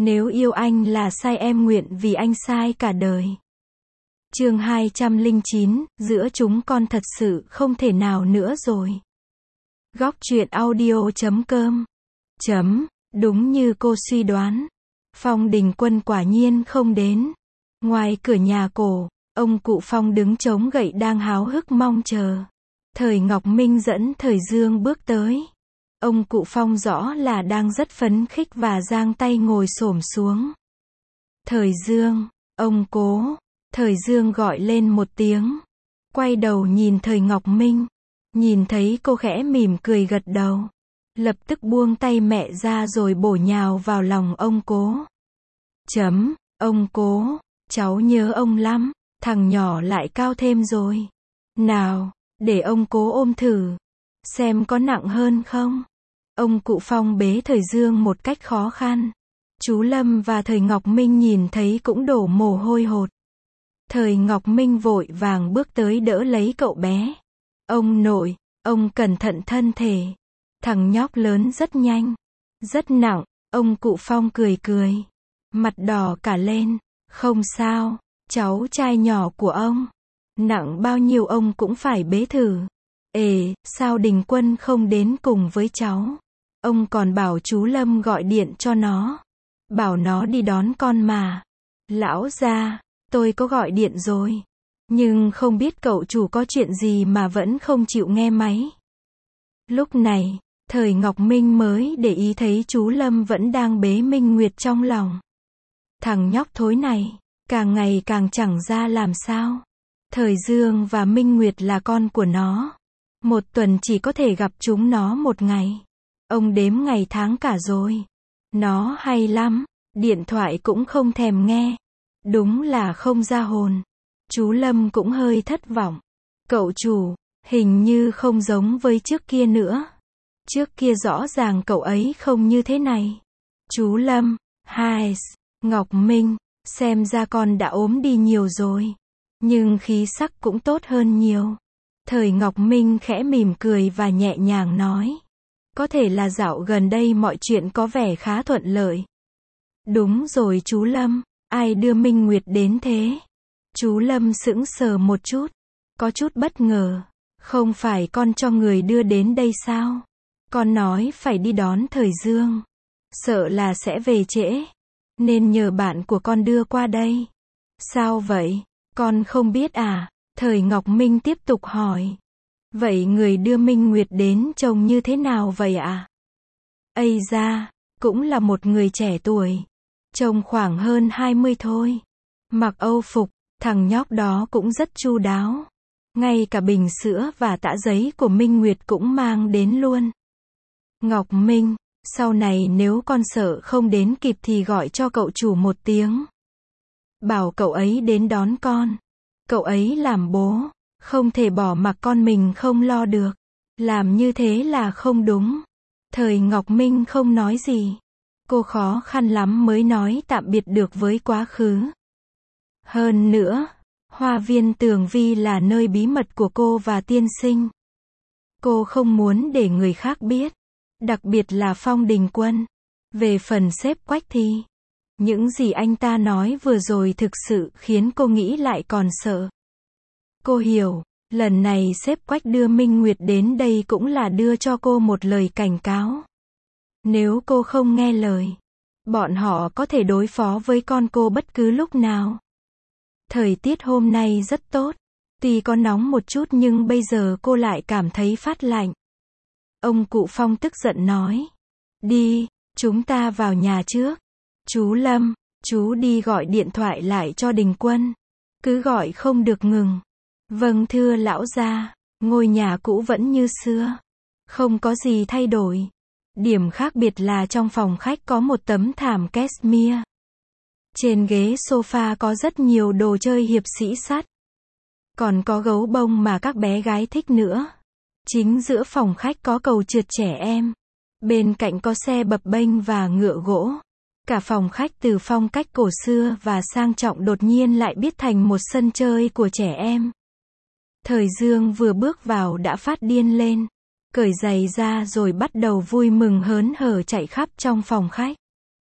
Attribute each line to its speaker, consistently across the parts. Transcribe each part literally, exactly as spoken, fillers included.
Speaker 1: Nếu yêu anh là sai em nguyện vì anh sai cả đời. Chương hai trăm lẻ chín, giữa chúng con thật sự không thể nào nữa rồi. Góc truyện audio chấm com. Chấm, đúng như cô suy đoán. Phong Đình Quân quả nhiên không đến. Ngoài cửa nhà cổ, ông cụ Phong đứng chống gậy đang háo hức mong chờ. Thời Ngọc Minh dẫn Thời Dương bước tới. Ông cụ Phong rõ là đang rất phấn khích và giang tay ngồi xổm xuống. Thời Dương, ông cố. Thời Dương gọi lên một tiếng. Quay đầu nhìn Thời Ngọc Minh. Nhìn thấy cô khẽ mỉm cười gật đầu. Lập tức buông tay mẹ ra rồi bổ nhào vào lòng ông cố. Chấm, ông cố, cháu nhớ ông lắm, thằng nhỏ lại cao thêm rồi. Nào, để ông cố ôm thử. Xem có nặng hơn không? Ông cụ Phong bế Thời Dương một cách khó khăn. Chú Lâm và Thời Ngọc Minh nhìn thấy cũng đổ mồ hôi hột. Thời Ngọc Minh vội vàng bước tới đỡ lấy cậu bé. Ông nội, ông cẩn thận thân thể. Thằng nhóc lớn rất nhanh, rất nặng. Ông cụ Phong cười cười, mặt đỏ cả lên. Không sao, cháu trai nhỏ của ông. Nặng bao nhiêu ông cũng phải bế thử. Ê, sao Đình Quân không đến cùng với cháu? Ông còn bảo chú Lâm gọi điện cho nó. Bảo nó đi đón con mà. Lão gia, tôi có gọi điện rồi. Nhưng không biết cậu chủ có chuyện gì mà vẫn không chịu nghe máy. Lúc này, Thời Ngọc Minh mới để ý thấy chú Lâm vẫn đang bế Minh Nguyệt trong lòng. Thằng nhóc thối này, càng ngày càng chẳng ra làm sao. Thời Dương và Minh Nguyệt là con của nó. Một tuần chỉ có thể gặp chúng nó một ngày. Ông đếm ngày tháng cả rồi. Nó hay lắm, điện thoại cũng không thèm nghe. Đúng là không ra hồn. Chú Lâm cũng hơi thất vọng. Cậu chủ, hình như không giống với trước kia nữa. Trước kia rõ ràng cậu ấy không như thế này. Chú Lâm, hai, Ngọc Minh, xem ra con đã ốm đi nhiều rồi. Nhưng khí sắc cũng tốt hơn nhiều. Thời Ngọc Minh khẽ mỉm cười và nhẹ nhàng nói. Có thể là dạo gần đây mọi chuyện có vẻ khá thuận lợi. Đúng rồi chú Lâm, ai đưa Minh Nguyệt đến thế? Chú Lâm sững sờ một chút, có chút bất ngờ. Không phải con cho người đưa đến đây sao? Con nói phải đi đón Thời Dương. Sợ là sẽ về trễ. Nên nhờ bạn của con đưa qua đây. Sao vậy? Con không biết à? Thời Ngọc Minh tiếp tục hỏi. Vậy người đưa Minh Nguyệt đến trông như thế nào vậy ạ? À? Ây da, cũng là một người trẻ tuổi. Trông khoảng hơn hai mươi thôi. Mặc âu phục, thằng nhóc đó cũng rất chu đáo. Ngay cả bình sữa và tã giấy của Minh Nguyệt cũng mang đến luôn. Ngọc Minh, sau này nếu con sợ không đến kịp thì gọi cho cậu chủ một tiếng. Bảo cậu ấy đến đón con. Cậu ấy làm bố, không thể bỏ mặc con mình không lo được. Làm như thế là không đúng. Thời Ngọc Minh không nói gì. Cô khó khăn lắm mới nói tạm biệt được với quá khứ. Hơn nữa, Hoa viên Tường Vi là nơi bí mật của cô và tiên sinh. Cô không muốn để người khác biết. Đặc biệt là Phong Đình Quân. Về phần sếp Quách thì, những gì anh ta nói vừa rồi thực sự khiến cô nghĩ lại còn sợ. Cô hiểu, lần này sếp Quách đưa Minh Nguyệt đến đây cũng là đưa cho cô một lời cảnh cáo. Nếu cô không nghe lời, bọn họ có thể đối phó với con cô bất cứ lúc nào. Thời tiết hôm nay rất tốt. Tuy có nóng một chút nhưng bây giờ cô lại cảm thấy phát lạnh. Ông cụ Phong tức giận nói. Đi, chúng ta vào nhà trước. Chú Lâm, chú đi gọi điện thoại lại cho Đình Quân. Cứ gọi không được ngừng. Vâng thưa lão gia, ngôi nhà cũ vẫn như xưa. Không có gì thay đổi. Điểm khác biệt là trong phòng khách có một tấm thảm cashmere. Trên ghế sofa có rất nhiều đồ chơi hiệp sĩ sắt. Còn có gấu bông mà các bé gái thích nữa. Chính giữa phòng khách có cầu trượt trẻ em. Bên cạnh có xe bập bênh và ngựa gỗ. Cả phòng khách từ phong cách cổ xưa và sang trọng đột nhiên lại biến thành một sân chơi của trẻ em. Thời Dương vừa bước vào đã phát điên lên. Cởi giày ra rồi bắt đầu vui mừng hớn hở chạy khắp trong phòng khách.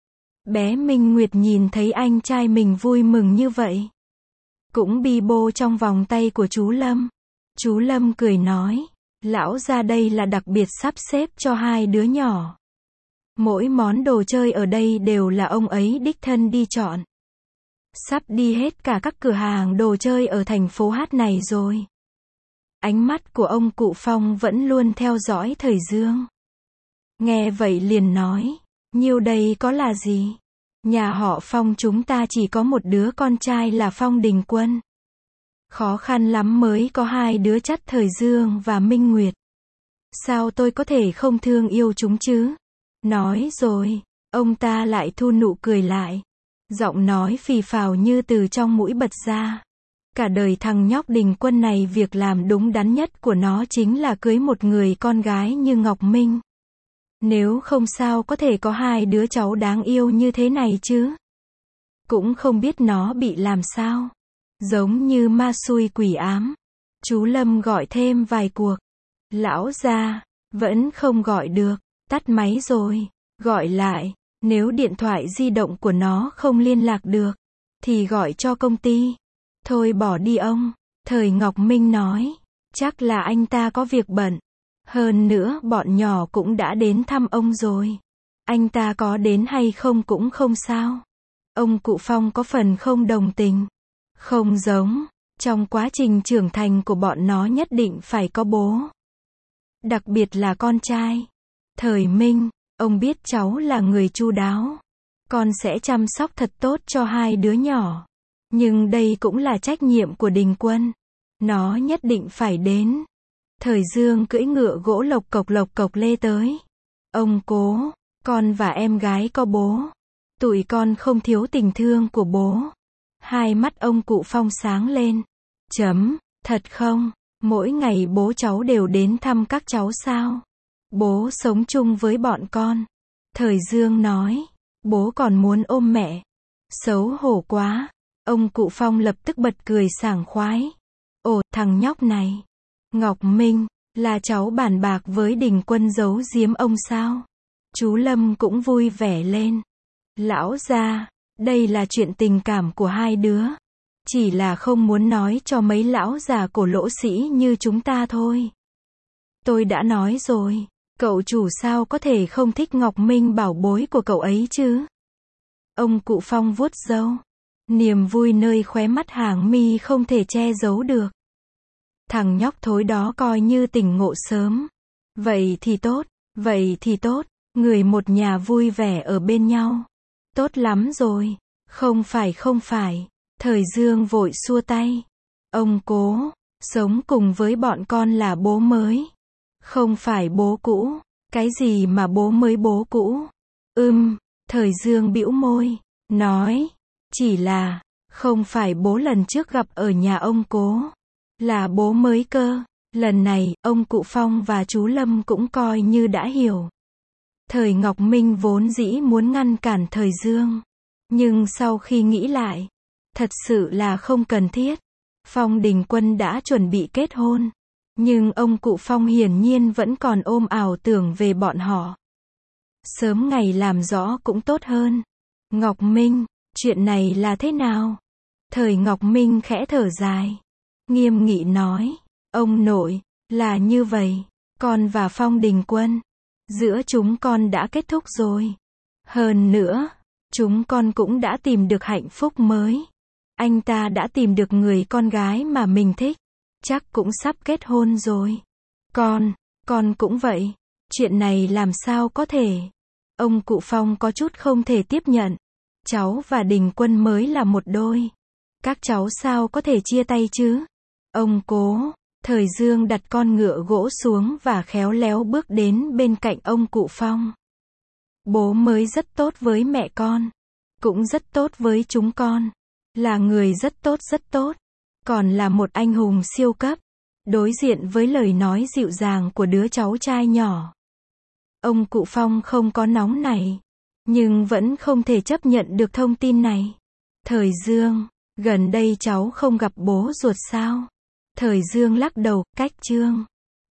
Speaker 1: Bé Minh Nguyệt nhìn thấy anh trai mình vui mừng như vậy, cũng bi bô trong vòng tay của chú Lâm. Chú Lâm cười nói, lão gia đây là đặc biệt sắp xếp cho hai đứa nhỏ. Mỗi món đồ chơi ở đây đều là ông ấy đích thân đi chọn. Sắp đi hết cả các cửa hàng đồ chơi ở thành phố Hát này rồi. Ánh mắt của ông cụ Phong vẫn luôn theo dõi Thời Dương. Nghe vậy liền nói, nhiêu đây có là gì? Nhà họ Phong chúng ta chỉ có một đứa con trai là Phong Đình Quân. Khó khăn lắm mới có hai đứa chắt Thời Dương và Minh Nguyệt. Sao tôi có thể không thương yêu chúng chứ? Nói rồi, ông ta lại thu nụ cười lại. Giọng nói phì phào như từ trong mũi bật ra. Cả đời thằng nhóc Đình Quân này việc làm đúng đắn nhất của nó chính là cưới một người con gái như Ngọc Minh. Nếu không sao có thể có hai đứa cháu đáng yêu như thế này chứ. Cũng không biết nó bị làm sao. Giống như ma xui quỷ ám. Chú Lâm gọi thêm vài cuộc. Lão gia, vẫn không gọi được, tắt máy rồi. Gọi lại, nếu điện thoại di động của nó không liên lạc được, thì gọi cho công ty. Thôi bỏ đi ông. Thời Ngọc Minh nói, chắc là anh ta có việc bận. Hơn nữa bọn nhỏ cũng đã đến thăm ông rồi. Anh ta có đến hay không cũng không sao. Ông cụ Phong có phần không đồng tình. Không giống, trong quá trình trưởng thành của bọn nó nhất định phải có bố. Đặc biệt là con trai. Thời Minh, ông biết cháu là người chu đáo. Con sẽ chăm sóc thật tốt cho hai đứa nhỏ. Nhưng đây cũng là trách nhiệm của Đình Quân. Nó nhất định phải đến. Thời Dương cưỡi ngựa gỗ lộc cộc lộc cộc lê tới. Ông cố, con và em gái có bố. Tụi con không thiếu tình thương của bố. Hai mắt ông cụ Phong sáng lên. Chấm, thật không? Mỗi ngày bố cháu đều đến thăm các cháu sao? Bố sống chung với bọn con. Thời Dương nói, bố còn muốn ôm mẹ. Xấu hổ quá. Ông cụ Phong lập tức bật cười sảng khoái. Ồ, thằng nhóc này. Ngọc Minh, là cháu bàn bạc với Đình Quân giấu giếm ông sao? Chú Lâm cũng vui vẻ lên. Lão gia, đây là chuyện tình cảm của hai đứa. Chỉ là không muốn nói cho mấy lão già cổ lỗ sĩ như chúng ta thôi. Tôi đã nói rồi, cậu chủ sao có thể không thích Ngọc Minh bảo bối của cậu ấy chứ? Ông cụ Phong vuốt râu. Niềm vui nơi khóe mắt hàng mi không thể che giấu được. Thằng nhóc thối đó coi như tỉnh ngộ sớm. Vậy thì tốt, vậy thì tốt, người một nhà vui vẻ ở bên nhau. Tốt lắm rồi, không phải không phải. Thời Dương vội xua tay. Ông cố, sống cùng với bọn con là bố mới. Không phải bố cũ. Cái gì mà bố mới bố cũ? Ừm, Thời Dương bĩu môi, nói. Chỉ là, không phải bố lần trước gặp ở nhà ông cố. Là bố mới cơ. Lần này, ông cụ Phong và chú Lâm cũng coi như đã hiểu. Thời Ngọc Minh vốn dĩ muốn ngăn cản Thời Dương. Nhưng sau khi nghĩ lại, thật sự là không cần thiết. Phong Đình Quân đã chuẩn bị kết hôn. Nhưng ông cụ Phong hiển nhiên vẫn còn ôm ảo tưởng về bọn họ. Sớm ngày làm rõ cũng tốt hơn. Ngọc Minh, chuyện này là thế nào? Thời Ngọc Minh khẽ thở dài. Nghiêm nghị nói, ông nội, là như vậy. Con và Phong Đình Quân, giữa chúng con đã kết thúc rồi. Hơn nữa, chúng con cũng đã tìm được hạnh phúc mới. Anh ta đã tìm được người con gái mà mình thích. Chắc cũng sắp kết hôn rồi. Con, con cũng vậy. Chuyện này làm sao có thể? Ông cụ Phong có chút không thể tiếp nhận. Cháu và Đình Quân mới là một đôi. Các cháu sao có thể chia tay chứ? Ông cố. Thời Dương đặt con ngựa gỗ xuống và khéo léo bước đến bên cạnh ông cụ Phong. Bố mới rất tốt với mẹ con. Cũng rất tốt với chúng con. Là người rất tốt rất tốt. Còn là một anh hùng siêu cấp. Đối diện với lời nói dịu dàng của đứa cháu trai nhỏ. Ông cụ Phong không có nóng này. Nhưng vẫn không thể chấp nhận được thông tin này. Thời Dương, gần đây cháu không gặp bố ruột sao? Thời Dương lắc đầu, cách chương.